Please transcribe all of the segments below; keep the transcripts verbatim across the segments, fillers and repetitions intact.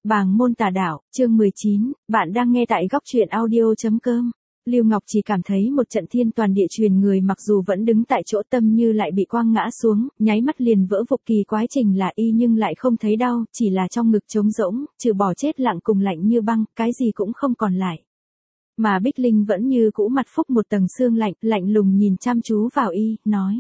Bàng môn tà đạo, chương mười chín, bạn đang nghe tại góc truyện audio.com. Lưu Ngọc chỉ cảm thấy một trận thiên toàn địa truyền, người mặc dù vẫn đứng tại chỗ tâm như lại bị quăng ngã xuống, nháy mắt liền vỡ vụn. Kỳ quái trình là y nhưng lại không thấy đau, chỉ là trong ngực trống rỗng, trừ bỏ chết lặng cùng lạnh như băng, cái gì cũng không còn lại. Mà Bích Linh vẫn như cũ mặt phúc một tầng sương lạnh, lạnh lùng nhìn chăm chú vào y, nói.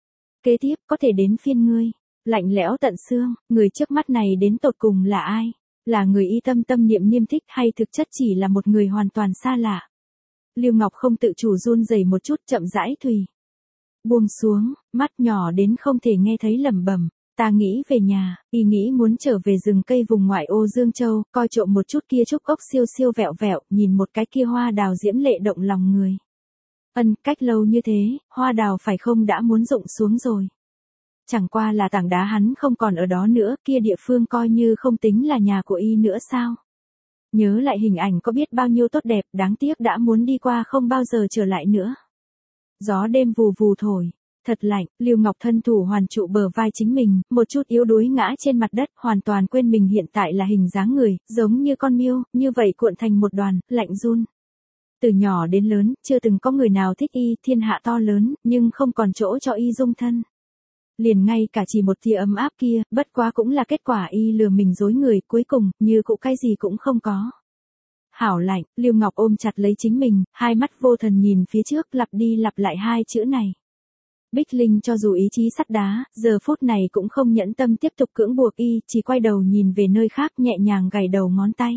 Kế tiếp, có thể đến phiên ngươi. Lạnh lẽo tận xương, người trước mắt này đến tột cùng là ai? Là người y tâm tâm niệm niêm thích hay thực chất chỉ là một người hoàn toàn xa lạ? Lưu Ngọc không tự chủ run rẩy một chút, chậm rãi thùy. Buông xuống, mắt nhỏ đến không thể nghe thấy lẩm bẩm. Ta nghĩ về nhà, y nghĩ muốn trở về rừng cây vùng ngoại ô Dương Châu, coi trộm một chút kia trúc ốc siêu siêu vẹo vẹo, nhìn một cái kia hoa đào diễm lệ động lòng người. Ân, cách lâu như thế, hoa đào phải không đã muốn rụng xuống rồi. Chẳng qua là tảng đá hắn không còn ở đó nữa, kia địa phương coi như không tính là nhà của y nữa sao? Nhớ lại hình ảnh có biết bao nhiêu tốt đẹp, đáng tiếc đã muốn đi qua không bao giờ trở lại nữa. Gió đêm vù vù thổi, thật lạnh, Lưu Ngọc thân thủ hoàn trụ bờ vai chính mình, một chút yếu đuối ngã trên mặt đất, hoàn toàn quên mình hiện tại là hình dáng người, giống như con miêu, như vậy cuộn thành một đoàn, lạnh run. Từ nhỏ đến lớn, chưa từng có người nào thích y, thiên hạ to lớn, nhưng không còn chỗ cho y dung thân. Liền ngay cả chỉ một tia ấm áp kia, bất quá cũng là kết quả y lừa mình dối người, cuối cùng, như cụ cái gì cũng không có. Hảo lạnh, Lưu Ngọc ôm chặt lấy chính mình, hai mắt vô thần nhìn phía trước, lặp đi lặp lại hai chữ này. Bích Linh cho dù ý chí sắt đá, giờ phút này cũng không nhẫn tâm tiếp tục cưỡng buộc y, chỉ quay đầu nhìn về nơi khác, nhẹ nhàng gảy đầu ngón tay.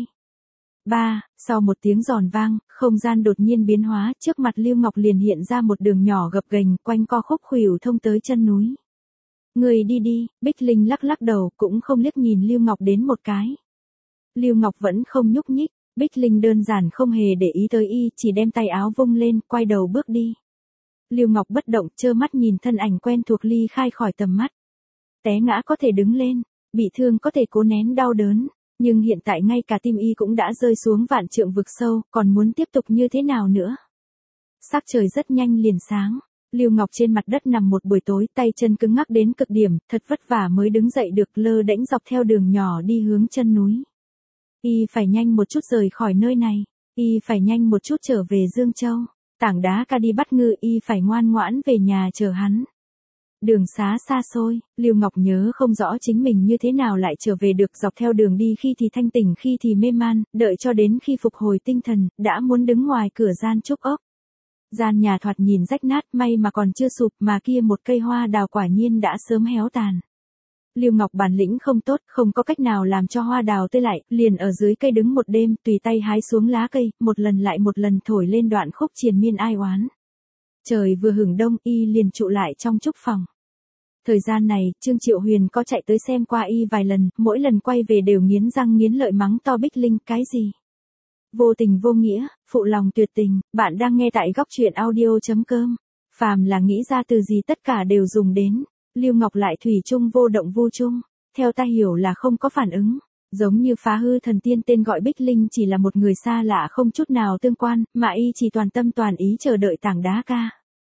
Ba, sau một tiếng giòn vang, không gian đột nhiên biến hóa, trước mặt Lưu Ngọc liền hiện ra một đường nhỏ gập ghềnh, quanh co khúc khuỷu thông tới chân núi. Người đi đi, Bích Linh lắc lắc đầu, cũng không liếc nhìn Lưu Ngọc đến một cái. Lưu Ngọc vẫn không nhúc nhích, Bích Linh đơn giản không hề để ý tới y, chỉ đem tay áo vung lên, quay đầu bước đi. Lưu Ngọc bất động, trơ mắt nhìn thân ảnh quen thuộc ly khai khỏi tầm mắt. Té ngã có thể đứng lên, bị thương có thể cố nén đau đớn, nhưng hiện tại ngay cả tim y cũng đã rơi xuống vạn trượng vực sâu, còn muốn tiếp tục như thế nào nữa? Sắc trời rất nhanh liền sáng. Lưu Ngọc trên mặt đất nằm một buổi tối, tay chân cứng ngắc đến cực điểm, thật vất vả mới đứng dậy được, lơ đễnh dọc theo đường nhỏ đi hướng chân núi. Y phải nhanh một chút rời khỏi nơi này, y phải nhanh một chút trở về Dương Châu. Tảng đá ca đi bắt ngư, y phải ngoan ngoãn về nhà chờ hắn. Đường xá xa xôi, Lưu Ngọc nhớ không rõ chính mình như thế nào lại trở về được, dọc theo đường đi khi thì thanh tỉnh khi thì mê man, đợi cho đến khi phục hồi tinh thần, đã muốn đứng ngoài cửa gian trúc ốc. Gian nhà thoạt nhìn rách nát, may mà còn chưa sụp, mà kia một cây hoa đào quả nhiên đã sớm héo tàn. Lưu Ngọc bản lĩnh không tốt, không có cách nào làm cho hoa đào tươi lại, liền ở dưới cây đứng một đêm, tùy tay hái xuống lá cây, một lần lại một lần thổi lên đoạn khúc triền miên ai oán. Trời vừa hửng đông, y liền trụ lại trong trúc phòng. Thời gian này, Trương Triệu Huyền có chạy tới xem qua y vài lần, mỗi lần quay về đều nghiến răng nghiến lợi mắng to Bích Linh, cái gì? Vô tình vô nghĩa, phụ lòng tuyệt tình, bạn đang nghe tại góc truyện audio.com. Phàm là nghĩ ra từ gì tất cả đều dùng đến. Lưu Ngọc lại thủy chung vô động vô chung, theo ta hiểu là không có phản ứng, giống như phá hư thần tiên tên gọi Bích Linh chỉ là một người xa lạ không chút nào tương quan, mà y chỉ toàn tâm toàn ý chờ đợi tảng đá ca.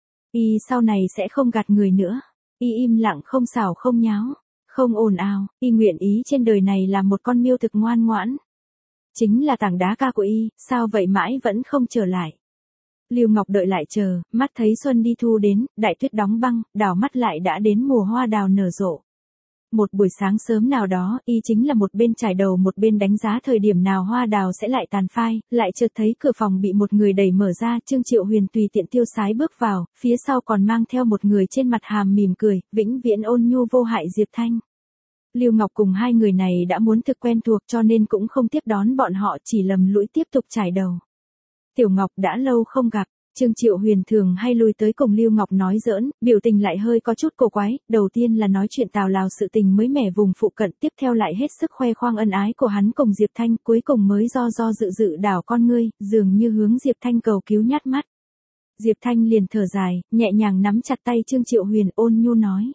Y sau này sẽ không gạt người nữa, y im lặng không xảo không nháo, không ồn ào, y nguyện ý trên đời này là một con miêu thực ngoan ngoãn. Chính là tảng đá ca của y, sao vậy mãi vẫn không trở lại. Lưu Ngọc đợi lại chờ, mắt thấy xuân đi thu đến, đại tuyết đóng băng, đảo mắt lại đã đến mùa hoa đào nở rộ. Một buổi sáng sớm nào đó, y chính là một bên trải đầu một bên đánh giá thời điểm nào hoa đào sẽ lại tàn phai, lại chợt thấy cửa phòng bị một người đẩy mở ra, Trương Triệu Huyền tùy tiện tiêu sái bước vào, phía sau còn mang theo một người trên mặt hàm mỉm cười, vĩnh viễn ôn nhu vô hại Diệp Thanh. Lưu Ngọc cùng hai người này đã muốn thực quen thuộc cho nên cũng không tiếp đón bọn họ, chỉ lầm lũi tiếp tục trải đầu. Tiểu Ngọc đã lâu không gặp, Trương Triệu Huyền thường hay lui tới cùng Lưu Ngọc nói giỡn, biểu tình lại hơi có chút cổ quái, đầu tiên là nói chuyện tào lao sự tình mới mẻ vùng phụ cận, tiếp theo lại hết sức khoe khoang ân ái của hắn cùng Diệp Thanh, cuối cùng mới do do dự dự đảo con ngươi, dường như hướng Diệp Thanh cầu cứu nhát mắt. Diệp Thanh liền thở dài, nhẹ nhàng nắm chặt tay Trương Triệu Huyền, ôn nhu nói.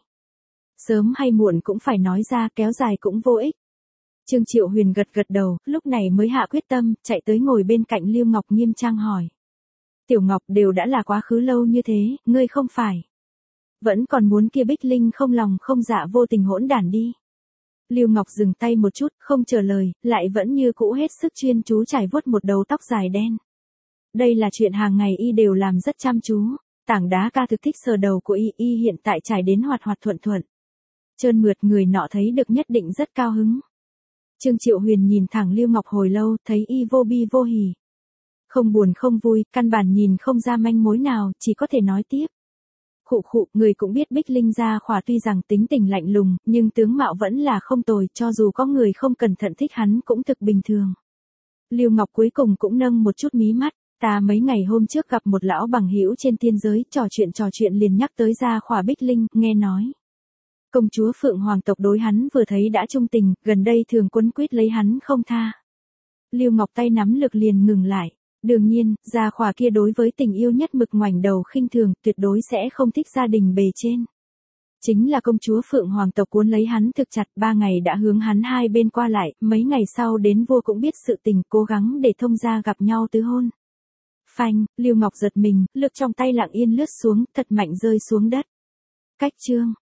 Sớm hay muộn cũng phải nói ra, kéo dài cũng vô ích. Trương Triệu Huyền gật gật đầu, lúc này mới hạ quyết tâm, chạy tới ngồi bên cạnh Lưu Ngọc nghiêm trang hỏi. Tiểu Ngọc, đều đã là quá khứ lâu như thế, ngươi không phải vẫn còn muốn kia Bích Linh không lòng không dạ vô tình hỗn đản đi. Lưu Ngọc dừng tay một chút, không trả lời, lại vẫn như cũ hết sức chuyên chú chải vuốt một đầu tóc dài đen. Đây là chuyện hàng ngày y đều làm rất chăm chú. Tảng đá ca thực thích sờ đầu của y, y hiện tại trải đến hoạt hoạt thuận thuận. Trơn mượt, người nọ thấy được nhất định rất cao hứng. Trương Triệu Huyền nhìn thẳng Lưu Ngọc hồi lâu, thấy y vô bi vô hỉ. Không buồn không vui, căn bản nhìn không ra manh mối nào, chỉ có thể nói tiếp. Khụ khụ, người cũng biết Bích Linh gia khỏa tuy rằng tính tình lạnh lùng, nhưng tướng mạo vẫn là không tồi, cho dù có người không cẩn thận thích hắn cũng thực bình thường. Lưu Ngọc cuối cùng cũng nâng một chút mí mắt. Ta mấy ngày hôm trước gặp một lão bằng hữu trên tiên giới, trò chuyện trò chuyện liền nhắc tới gia khỏa Bích Linh, nghe nói. Công chúa Phượng Hoàng tộc đối hắn vừa thấy đã trung tình, gần đây thường quấn quýt lấy hắn không tha. Lưu Ngọc tay nắm lực liền ngừng lại. Đương nhiên, gia khỏa kia đối với tình yêu nhất mực ngoảnh đầu khinh thường, tuyệt đối sẽ không thích gia đình bề trên. Chính là công chúa Phượng Hoàng tộc cuốn lấy hắn thực chặt, ba ngày đã hướng hắn hai bên qua lại, mấy ngày sau đến vua cũng biết sự tình, cố gắng để thông gia gặp nhau tứ hôn. Phanh, Lưu Ngọc giật mình, lực trong tay lặng yên lướt xuống, thật mạnh rơi xuống đất. Cách chương.